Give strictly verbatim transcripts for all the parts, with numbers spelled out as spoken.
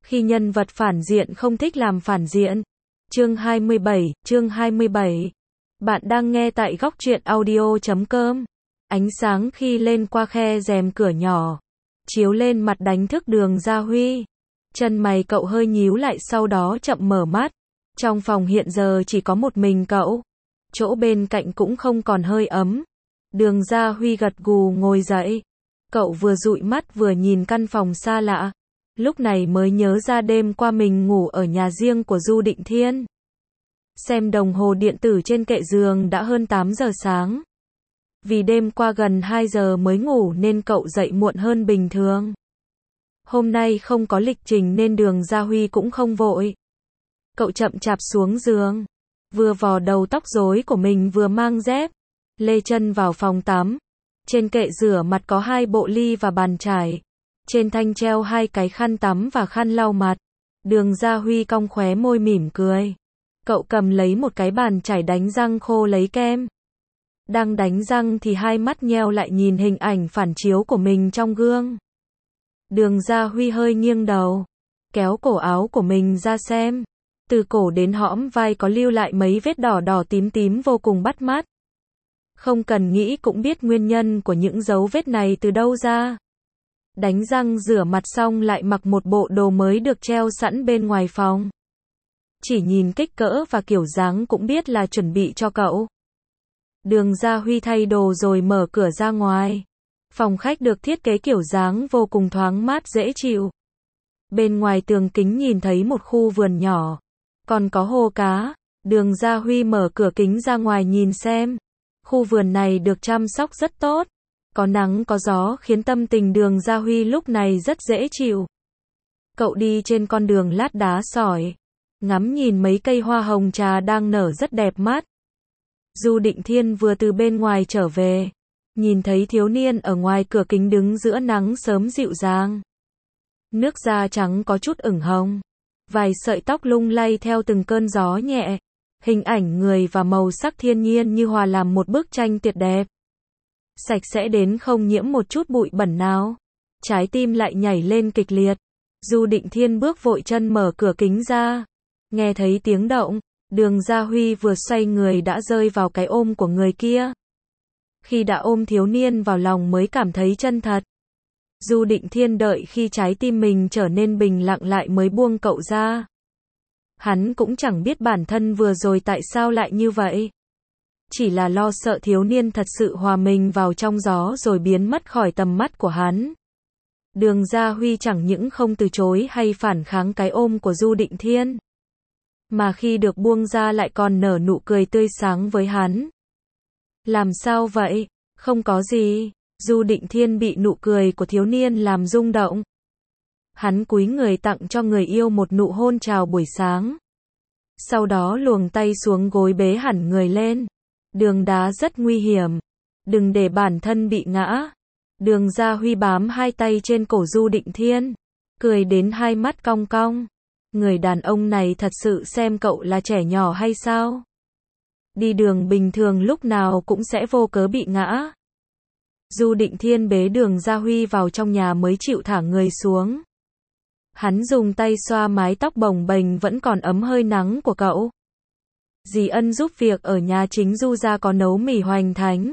Khi nhân vật phản diện không thích làm phản diện. Chương hai mươi bảy, chương hai mươi bảy. Bạn đang nghe tại góc truyện audio chấm com. Ánh sáng khi lên qua khe rèm cửa nhỏ, chiếu lên mặt đánh thức Đường Gia Huy. Chân mày cậu hơi nhíu lại, sau đó chậm mở mắt. Trong phòng hiện giờ chỉ có một mình cậu. Chỗ bên cạnh cũng không còn hơi ấm. Đường Gia Huy gật gù ngồi dậy. Cậu vừa dụi mắt vừa nhìn căn phòng xa lạ. Lúc này mới nhớ ra đêm qua mình ngủ ở nhà riêng của Du Định Thiên. Xem đồng hồ điện tử trên kệ giường đã hơn tám giờ sáng. Vì đêm qua gần hai giờ mới ngủ nên cậu dậy muộn hơn bình thường. Hôm nay không có lịch trình nên Đường Gia Huy cũng không vội. Cậu chậm chạp xuống giường, vừa vò đầu tóc rối của mình vừa mang dép, lê chân vào phòng tắm. Trên kệ rửa mặt có hai bộ ly và bàn chải. Trên thanh treo hai cái khăn tắm và khăn lau mặt. Đường Gia Huy cong khóe môi mỉm cười. Cậu cầm lấy một cái bàn chải đánh răng khô lấy kem. Đang đánh răng thì hai mắt nheo lại nhìn hình ảnh phản chiếu của mình trong gương. Đường Gia Huy hơi nghiêng đầu, kéo cổ áo của mình ra xem. Từ cổ đến hõm vai có lưu lại mấy vết đỏ đỏ tím tím vô cùng bắt mắt. Không cần nghĩ cũng biết nguyên nhân của những dấu vết này từ đâu ra. Đánh răng rửa mặt xong lại mặc một bộ đồ mới được treo sẵn bên ngoài phòng. Chỉ nhìn kích cỡ và kiểu dáng cũng biết là chuẩn bị cho cậu. Đường Gia Huy thay đồ rồi mở cửa ra ngoài. Phòng khách được thiết kế kiểu dáng vô cùng thoáng mát dễ chịu. Bên ngoài tường kính nhìn thấy một khu vườn nhỏ, còn có hồ cá. Đường Gia Huy mở cửa kính ra ngoài nhìn xem. Khu vườn này được chăm sóc rất tốt. Có nắng có gió khiến tâm tình Đường Gia Huy lúc này rất dễ chịu. Cậu đi trên con đường lát đá sỏi, ngắm nhìn mấy cây hoa hồng trà đang nở rất đẹp mắt. Du Định Thiên vừa từ bên ngoài trở về, nhìn thấy thiếu niên ở ngoài cửa kính đứng giữa nắng sớm dịu dàng. Nước da trắng có chút ửng hồng, vài sợi tóc lung lay theo từng cơn gió nhẹ. Hình ảnh người và màu sắc thiên nhiên như hòa làm một bức tranh tuyệt đẹp. Sạch sẽ đến không nhiễm một chút bụi bẩn nào. Trái tim lại nhảy lên kịch liệt. Du Định Thiên bước vội chân mở cửa kính ra. Nghe thấy tiếng động, Đường Gia Huy vừa xoay người đã rơi vào cái ôm của người kia. Khi đã ôm thiếu niên vào lòng mới cảm thấy chân thật. Du Định Thiên đợi khi trái tim mình trở nên bình lặng lại mới buông cậu ra. Hắn cũng chẳng biết bản thân vừa rồi tại sao lại như vậy. Chỉ là lo sợ thiếu niên thật sự hòa mình vào trong gió rồi biến mất khỏi tầm mắt của hắn. Đường Gia Huy chẳng những không từ chối hay phản kháng cái ôm của Du Định Thiên, mà khi được buông ra lại còn nở nụ cười tươi sáng với hắn. Làm sao vậy? Không có gì. Du Định Thiên bị nụ cười của thiếu niên làm rung động. Hắn cúi người tặng cho người yêu một nụ hôn chào buổi sáng. Sau đó luồng tay xuống gối bế hẳn người lên. Đường đá rất nguy hiểm. Đừng để bản thân bị ngã. Đường Gia Huy bám hai tay trên cổ Du Định Thiên, cười đến hai mắt cong cong. Người đàn ông này thật sự xem cậu là trẻ nhỏ hay sao? Đi đường bình thường lúc nào cũng sẽ vô cớ bị ngã. Du Định Thiên bế Đường Gia Huy vào trong nhà mới chịu thả người xuống. Hắn dùng tay xoa mái tóc bồng bềnh vẫn còn ấm hơi nắng của cậu. Dì Ân giúp việc ở nhà chính Du gia có nấu mì hoành thánh.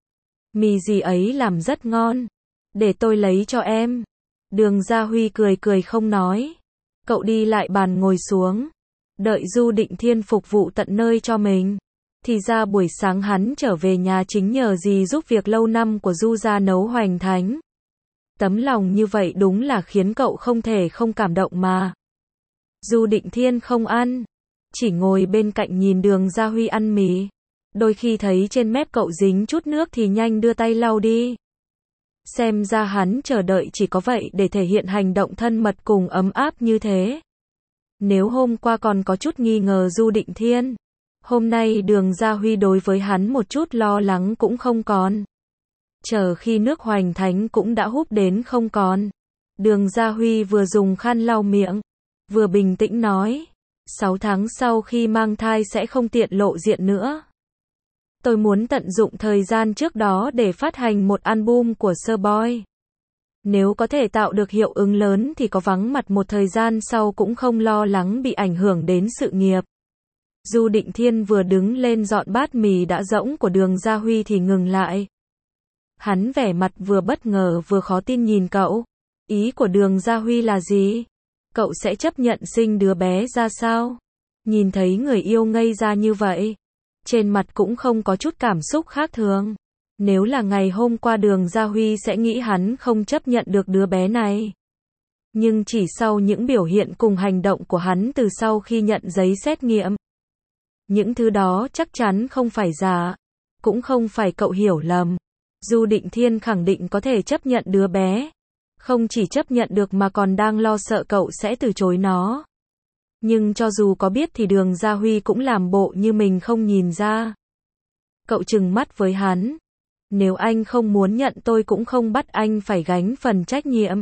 Mì dì ấy làm rất ngon. Để tôi lấy cho em. Đường Gia Huy cười cười không nói. Cậu đi lại bàn ngồi xuống. Đợi Du Định Thiên phục vụ tận nơi cho mình. Thì ra buổi sáng hắn trở về nhà chính nhờ dì giúp việc lâu năm của Du gia nấu hoành thánh. Tấm lòng như vậy đúng là khiến cậu không thể không cảm động mà. Du Định Thiên không ăn, chỉ ngồi bên cạnh nhìn Đường Gia Huy ăn mì. Đôi khi thấy trên mép cậu dính chút nước thì nhanh đưa tay lau đi. Xem ra hắn chờ đợi chỉ có vậy để thể hiện hành động thân mật cùng ấm áp như thế. Nếu hôm qua còn có chút nghi ngờ Du Định Thiên, hôm nay Đường Gia Huy đối với hắn một chút lo lắng cũng không còn. Chờ khi nước hoành thánh cũng đã húp đến không còn. Đường Gia Huy vừa dùng khăn lau miệng, vừa bình tĩnh nói. Sáu tháng sau khi mang thai sẽ không tiện lộ diện nữa. Tôi muốn tận dụng thời gian trước đó để phát hành một album của Sơ Boy. Nếu có thể tạo được hiệu ứng lớn thì có vắng mặt một thời gian sau cũng không lo lắng bị ảnh hưởng đến sự nghiệp. Du Định Thiên vừa đứng lên dọn bát mì đã rỗng của Đường Gia Huy thì ngừng lại. Hắn vẻ mặt vừa bất ngờ vừa khó tin nhìn cậu. Ý của Đường Gia Huy là gì? Cậu sẽ chấp nhận sinh đứa bé ra sao? Nhìn thấy người yêu ngây ra như vậy, trên mặt cũng không có chút cảm xúc khác thường. Nếu là ngày hôm qua Đường Gia Huy sẽ nghĩ hắn không chấp nhận được đứa bé này. Nhưng chỉ sau những biểu hiện cùng hành động của hắn từ sau khi nhận giấy xét nghiệm, những thứ đó chắc chắn không phải giả, cũng không phải cậu hiểu lầm. Du Định Thiên khẳng định có thể chấp nhận đứa bé. Không chỉ chấp nhận được mà còn đang lo sợ cậu sẽ từ chối nó. Nhưng cho dù có biết thì Đường Gia Huy cũng làm bộ như mình không nhìn ra. Cậu trừng mắt với hắn. Nếu anh không muốn nhận tôi cũng không bắt anh phải gánh phần trách nhiệm.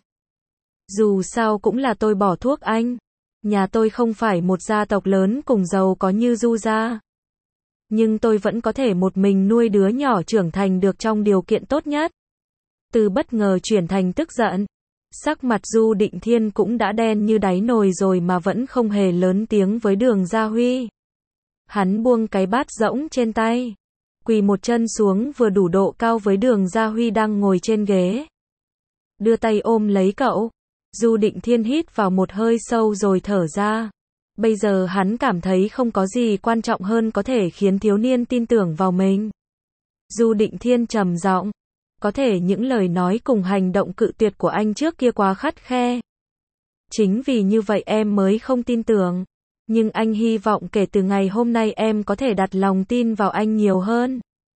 Dù sao cũng là tôi bỏ thuốc anh. Nhà tôi không phải một gia tộc lớn cùng giàu có như Du gia. Nhưng tôi vẫn có thể một mình nuôi đứa nhỏ trưởng thành được trong điều kiện tốt nhất. Từ bất ngờ chuyển thành tức giận. Sắc mặt Du Định Thiên cũng đã đen như đáy nồi rồi mà vẫn không hề lớn tiếng với Đường Gia Huy. Hắn buông cái bát rỗng trên tay, quỳ một chân xuống vừa đủ độ cao với Đường Gia Huy đang ngồi trên ghế. Đưa tay ôm lấy cậu. Du Định Thiên hít vào một hơi sâu rồi thở ra. Bây giờ hắn cảm thấy không có gì quan trọng hơn có thể khiến thiếu niên tin tưởng vào mình. Du Định Thiên trầm giọng. Có thể những lời nói cùng hành động cự tuyệt của anh trước kia quá khắt khe. Chính vì như vậy em mới không tin tưởng. Nhưng anh hy vọng kể từ ngày hôm nay em có thể đặt lòng tin vào anh nhiều hơn.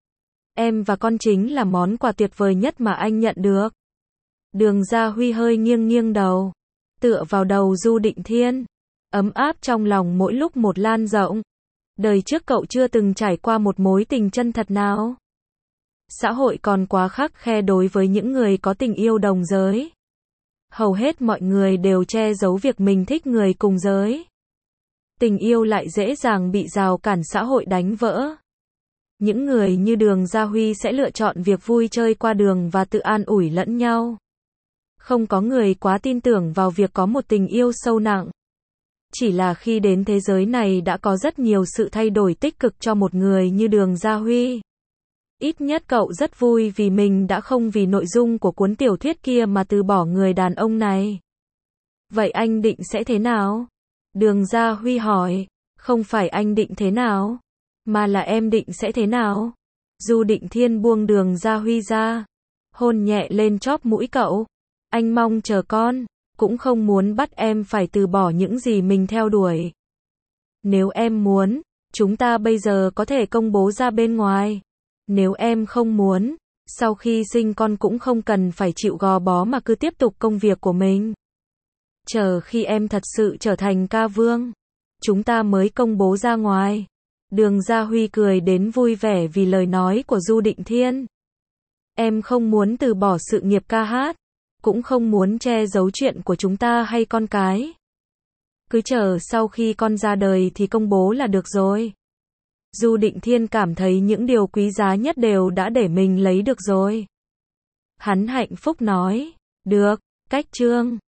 Em và con chính là món quà tuyệt vời nhất mà anh nhận được. Đường Gia Huy hơi nghiêng nghiêng đầu, tựa vào đầu Du Định Thiên. Ấm áp trong lòng mỗi lúc một lan rộng. Đời trước cậu chưa từng trải qua một mối tình chân thật nào. Xã hội còn quá khắt khe đối với những người có tình yêu đồng giới. Hầu hết mọi người đều che giấu việc mình thích người cùng giới. Tình yêu lại dễ dàng bị rào cản xã hội đánh vỡ. Những người như Đường Gia Huy sẽ lựa chọn việc vui chơi qua đường và tự an ủi lẫn nhau. Không có người quá tin tưởng vào việc có một tình yêu sâu nặng. Chỉ là khi đến thế giới này đã có rất nhiều sự thay đổi tích cực cho một người như Đường Gia Huy. Ít nhất cậu rất vui vì mình đã không vì nội dung của cuốn tiểu thuyết kia mà từ bỏ người đàn ông này. Vậy anh định sẽ thế nào? Đường Gia Huy hỏi. Không phải anh định thế nào, mà là em định sẽ thế nào? Du Định Thiên buông Đường Gia Huy ra, hôn nhẹ lên chóp mũi cậu. Anh mong chờ con, cũng không muốn bắt em phải từ bỏ những gì mình theo đuổi. Nếu em muốn, chúng ta bây giờ có thể công bố ra bên ngoài. Nếu em không muốn, sau khi sinh con cũng không cần phải chịu gò bó mà cứ tiếp tục công việc của mình. Chờ khi em thật sự trở thành ca vương, chúng ta mới công bố ra ngoài. Đường Gia Huy cười đến vui vẻ vì lời nói của Du Định Thiên. Em không muốn từ bỏ sự nghiệp ca hát, cũng không muốn che giấu chuyện của chúng ta hay con cái. Cứ chờ sau khi con ra đời thì công bố là được rồi. Du Định Thiên cảm thấy những điều quý giá nhất đều đã để mình lấy được rồi. Hắn hạnh phúc nói, được, cách chương.